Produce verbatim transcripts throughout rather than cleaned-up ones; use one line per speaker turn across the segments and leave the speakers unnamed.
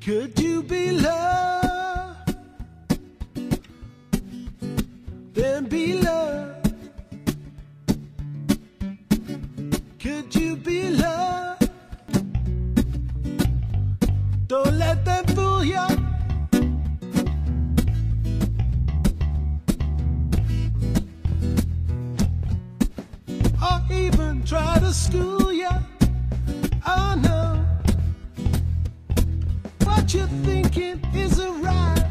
Could you be loved? Then be loved. Could you be loved? Don't let them fool you. Or even try to school you. Oh no, what you're thinking isn't right.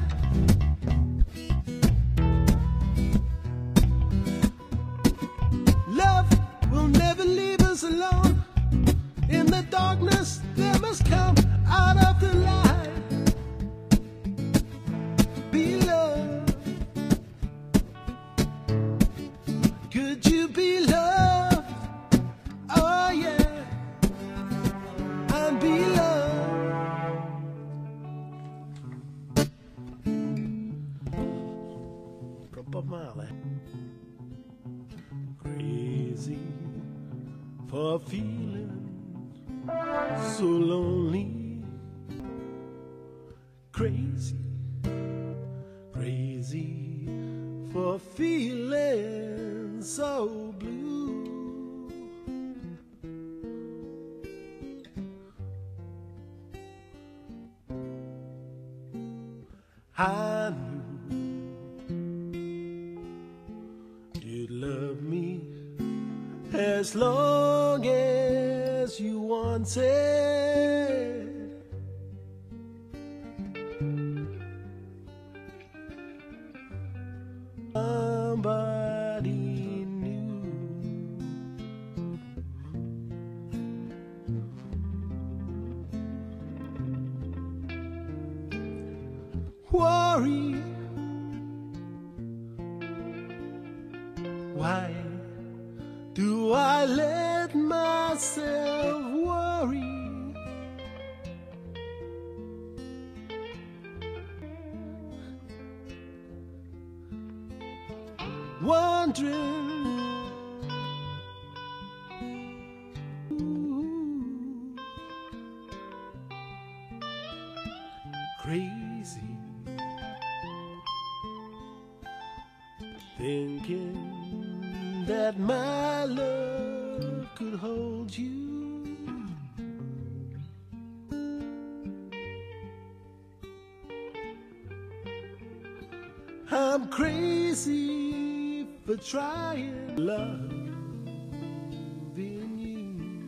Love will never leave us alone. In the darkness there must come out of the light. Be loved. Could you be loved? Oh yeah. And be loved. From Bob Marley. Crazy for feeling so lonely. Crazy, crazy for feeling so blue. I knew you'd love me as long as you wanted. Somebody new. Worry. Why do I let myself worry? Wondering, ooh, crazy, thinking that my love could hold you. I'm crazy for trying love in you.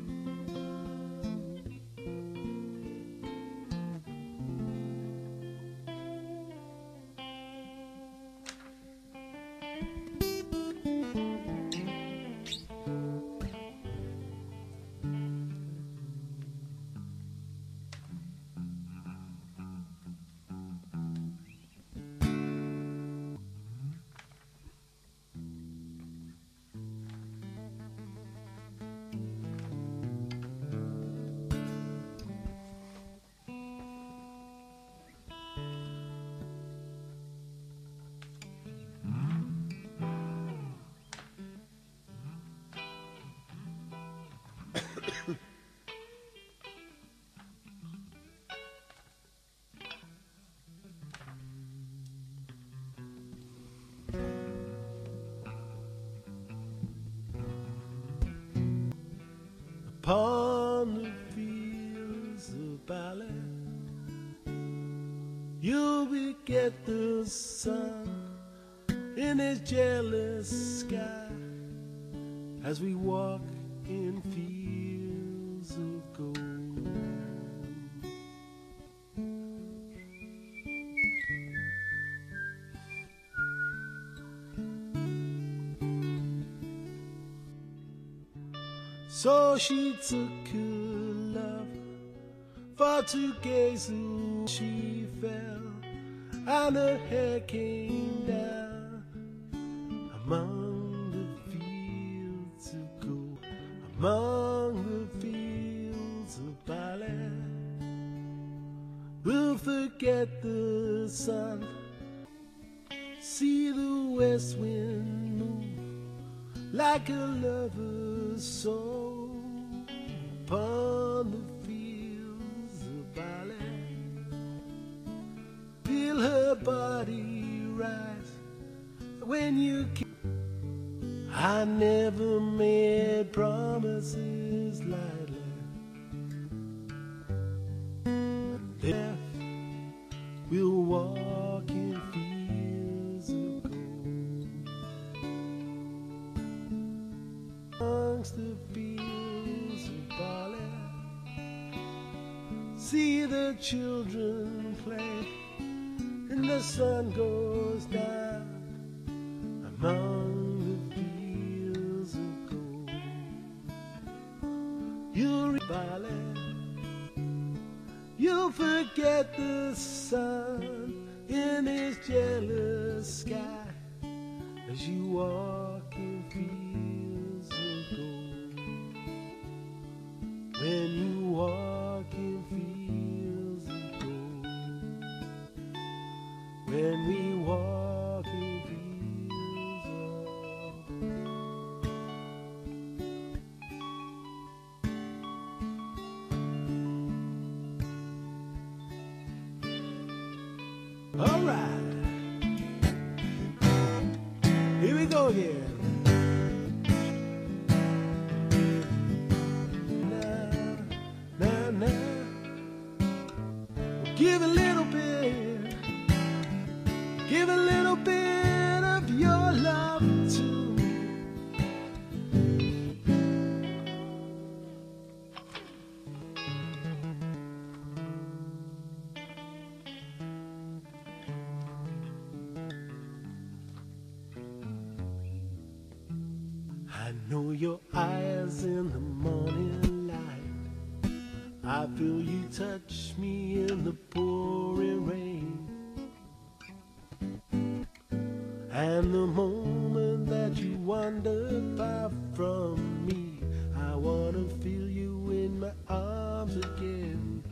Upon the fields of ballet, you'll beget the sun in his jealous sky as we walk in fields of gold. So she took her love for to gaze who she fell, and her hair came down among the fields of gold, among the fields of ballet. We'll forget the sun, see the west wind move like a lover's soul upon the fields of ballet. body rise when you kiss. I never made promises lightly, and death will walk in fields of gold. Amongst the fields of barley, see the children play, and the sun goes down among the fields of gold. You'll read barley, you'll forget the sun in his jealous sky as you walk in fields of gold. When you walk in fields of gold, when we walk in fields of gold. All right, here we go again. Give a little bit, give a little bit of your love to me. I know your eyes in the morning light, I feel you touch me in the pouring rain, and the moment that you wander far from me, I wanna feel you in my arms again.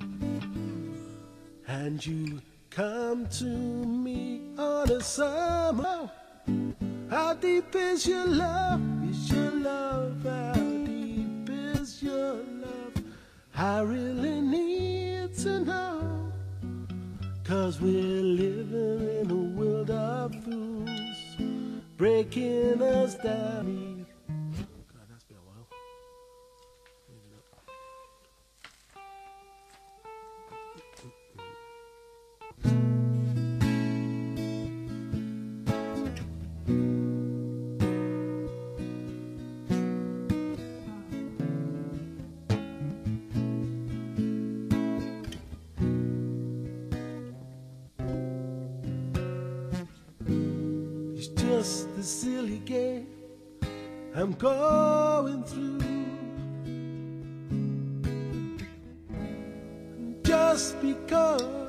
And you come to me on a summer. How deep is your love? Is your love? How deep is your love? I really need to know, 'cause we're living in a world of fools, breaking us down. God, that's been a while. Just the silly game I'm going through, just because